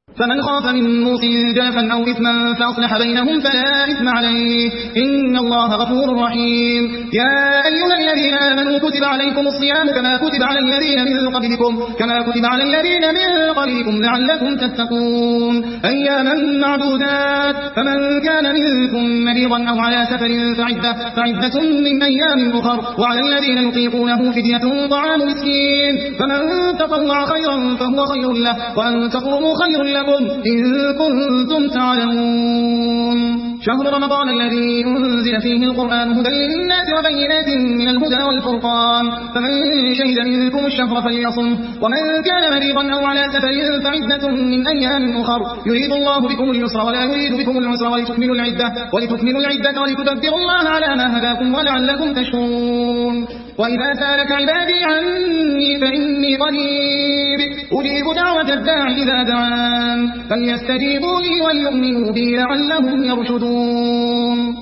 فمن خاف من موص جنفا أو إثما فأصلح بينهم فلا إثم عليه إن الله غفور رحيم. يا أيها الذين آمنوا كتب عليكم الصيام كما كتب على الذين من قبلكم لعلكم تتقون أياما معدودات فمن كان منكم مريضا أو على سفر فعدة من أيام أخر وعلى الذين يطيقونه فدية طعام مسكين فمن تطوع خيرا فهو خير له وأن تصوموا خير لكم إن كنتم تعلمون. شهر رمضان الذي أنزل فيه القرآن هدى للناس وبينات من الهدى والفرقان فمن شهد منكم الشهر فليصم ومن كان مريضا أو على سفر فعدة من أيام أخر يريد الله بكم اليسر ولا يريد بكم العسر ولتكملوا العدة ولتكبروا الله على ما هداكم ولعلكم تشكرون. وإذا سألك عبادي عني فإني قريب أجيب دعوة الداعي إذا دعان فليستجيبوا لي وليؤمنوا بي لعلهم يرشدون.